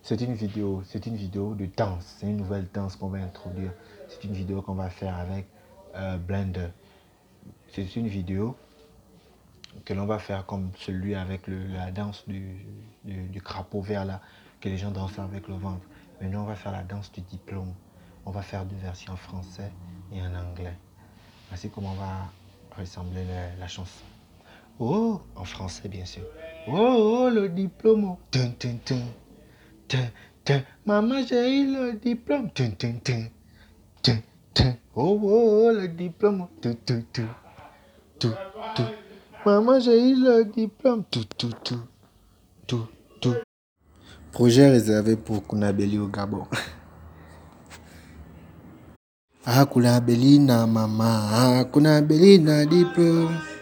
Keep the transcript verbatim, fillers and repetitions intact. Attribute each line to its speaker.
Speaker 1: c'est une vidéo, c'est une vidéo de danse. C'est une nouvelle danse qu'on va introduire. C'est une vidéo qu'on va faire avec euh, Blender. C'est une vidéo que l'on va faire comme celui avec le, la danse du, du, du crapaud vert là, que les gens dansent avec le ventre. Maintenant, on va faire la danse du diplôme. On va faire deux versions en français et en anglais. Voici comment va ressembler la, la chanson. Oh, en français bien sûr. Oh, oh le diplôme. Tum, tum, tum. Tum, tum. Maman, j'ai eu le diplôme. Tum, tum, tum. Tum, tum. Oh, oh, oh, le diplôme. Tum, tum, tum. Tum, tum. Maman, j'ai eu le diplôme. Tout, tout, tout. Tout, tout. Projet réservé pour Kunabeli au Gabon. Ah, Kunabeli na maman. Ah, Kunabeli na diplôme.